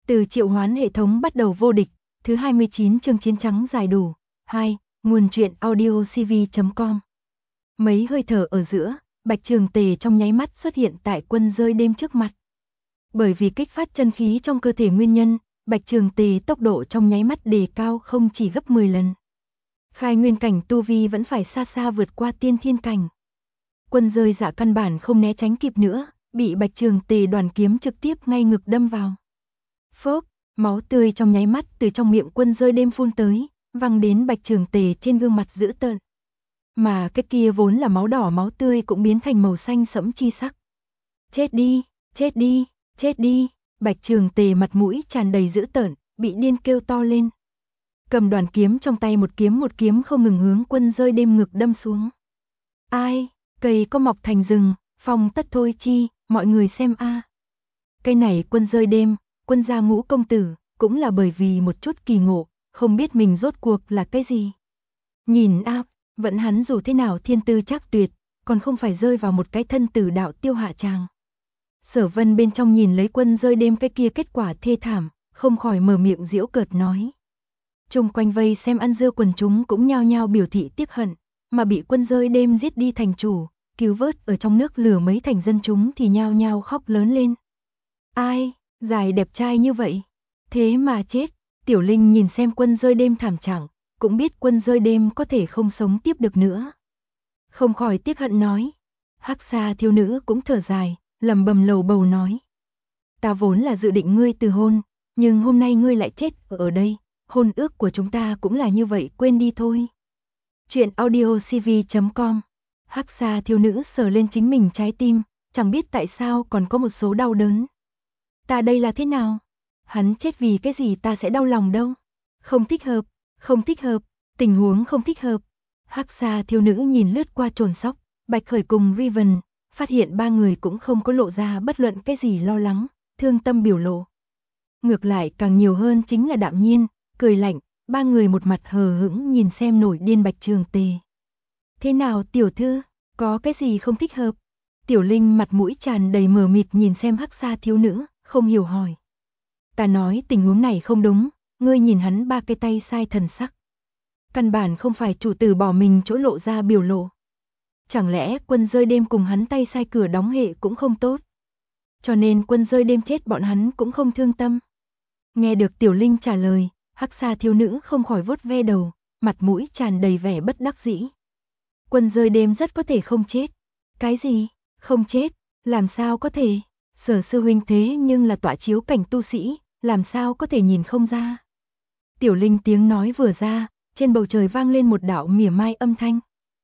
Từ triệu hoán hệ thống bắt đầu vô địch, thứ 29 chương chiến trắng giải đủ. 2. Nguồn truyện audio cv.com. Mấy hơi thở ở giữa, Bạch Trường Tề trong nháy mắt xuất hiện tại quân rơi đêm trước mặt. Bởi vì kích phát chân khí trong cơ thể nguyên nhân, Bạch Trường Tề tốc độ trong nháy mắt đề cao không chỉ gấp 10 lần. Khai nguyên cảnh tu vi vẫn phải xa xa vượt qua tiên thiên cảnh. Quân rơi dạ căn bản không né tránh kịp nữa, bị Bạch Trường Tề đoàn kiếm trực tiếp ngay ngực đâm vào. Phốc, máu tươi trong nháy mắt từ trong miệng quân rơi đêm phun tới, văng đến Bạch Trường Tề trên gương mặt dữ tợn. Mà cái kia vốn là máu đỏ máu tươi cũng biến thành màu xanh sẫm chi sắc. Chết đi, chết đi, chết đi, Bạch Trường Tề mặt mũi tràn đầy dữ tợn, bị điên kêu to lên. Cầm đoàn kiếm trong tay một kiếm không ngừng hướng quân rơi đêm ngực đâm xuống. Ai, cây có mọc thành rừng, phong tất thôi chi, mọi người xem a. Cây này quân rơi đêm, quân gia Ngũ công tử, cũng là bởi vì một chút kỳ ngộ, không biết mình rốt cuộc là cái gì. Nhìn a, vẫn hắn dù thế nào thiên tư chắc tuyệt, còn không phải rơi vào một cái thân tử đạo tiêu hạ tràng. Sở Vân bên trong nhìn lấy quân rơi đêm cái kia kết quả thê thảm, không khỏi mở miệng giễu cợt nói. Chung quanh vây xem ăn dưa quần chúng cũng nhao nhao biểu thị tiếc hận, mà bị quân rơi đêm giết đi thành chủ, cứu vớt ở trong nước lửa mấy thành dân chúng thì nhao nhao khóc lớn lên. Ai, dài đẹp trai như vậy, thế mà chết. Tiểu Linh nhìn xem quân rơi đêm thảm trạng, cũng biết quân rơi đêm có thể không sống tiếp được nữa. Không khỏi tiếc hận nói. Hắc Sa thiếu nữ cũng thở dài, lẩm bẩm lầu bầu nói. Ta vốn là dự định ngươi từ hôn, nhưng hôm nay ngươi lại chết ở đây, hôn ước của chúng ta cũng là như vậy, quên đi thôi. Chuyện audio cv.com. Hắc Sa thiếu nữ sờ lên chính mình trái tim, chẳng biết tại sao còn có một số đau đớn. Ta đây là thế nào? Hắn chết vì cái gì ta sẽ đau lòng đâu? Không thích hợp, không thích hợp, tình huống không thích hợp. Hắc Sa thiếu nữ nhìn lướt qua Trồn Sóc, Bạch Khởi cùng Riven, phát hiện ba người cũng không có lộ ra bất luận cái gì lo lắng, thương tâm biểu lộ. Ngược lại càng nhiều hơn chính là đạm nhiên, cười lạnh, ba người một mặt hờ hững nhìn xem nổi điên Bạch Trường Tề. Thế nào tiểu thư, có cái gì không thích hợp? Tiểu Linh mặt mũi tràn đầy mờ mịt nhìn xem Hắc Sa thiếu nữ, không hiểu hỏi. Ta nói tình huống này không đúng, ngươi nhìn hắn ba cái tay sai thần sắc. Căn bản không phải chủ tử bỏ mình chỗ lộ ra biểu lộ. Chẳng lẽ quân rơi đêm cùng hắn tay sai cửa đóng hệ cũng không tốt? Cho nên quân rơi đêm chết bọn hắn cũng không thương tâm. Nghe được Tiểu Linh trả lời, Hắc Sa thiếu nữ không khỏi vuốt ve đầu, mặt mũi tràn đầy vẻ bất đắc dĩ. Quân rơi đêm rất có thể không chết. Cái gì? Không chết? Làm sao có thể? Sở sư huynh thế nhưng là tọa chiếu cảnh tu sĩ, làm sao có thể nhìn không ra? Tiểu Linh tiếng nói vừa ra, trên bầu trời vang lên một đạo mỉa mai âm thanh.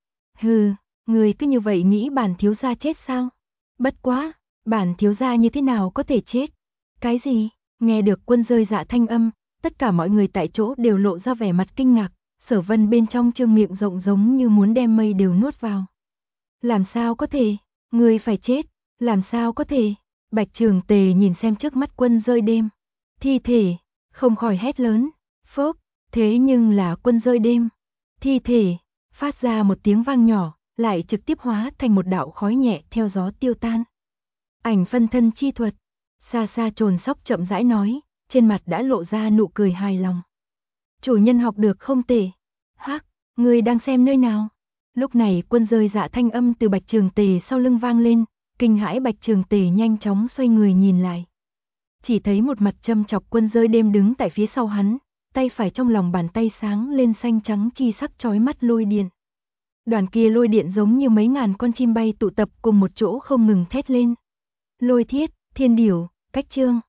Hừ, người cứ như vậy nghĩ bản thiếu gia chết sao? Bất quá, bản thiếu gia như thế nào có thể chết? Cái gì? Nghe được quân rơi dạ thanh âm, tất cả mọi người tại chỗ đều lộ ra vẻ mặt kinh ngạc, Sở Vân bên trong trương miệng rộng giống như muốn đem mây đều nuốt vào. Làm sao có thể? Người phải chết, làm sao có thể? Bạch Trường Tề nhìn xem trước mắt quân rơi đêm. Thi thể, không khỏi hét lớn. Phốc, thế nhưng là quân rơi đêm. Thi thể, phát ra một tiếng vang nhỏ, lại trực tiếp hóa thành một đạo khói nhẹ theo gió tiêu tan. Ảnh phân thân chi thuật. Xa xa Trồn Sóc chậm rãi nói, trên mặt đã lộ ra nụ cười hài lòng. Chủ nhân học được không tệ. Hắc, người đang xem nơi nào? Lúc này quân rơi dạ thanh âm từ Bạch Trường Tề sau lưng vang lên, kinh hãi Bạch Trường Tề nhanh chóng xoay người nhìn lại. Chỉ thấy một mặt châm chọc quân rơi đêm đứng tại phía sau hắn, tay phải trong lòng bàn tay sáng lên xanh trắng chi sắc chói mắt lôi điện. Đoàn kia lôi điện giống như mấy ngàn con chim bay tụ tập cùng một chỗ không ngừng thét lên. Lôi thiết, thiên điểu, cách chương.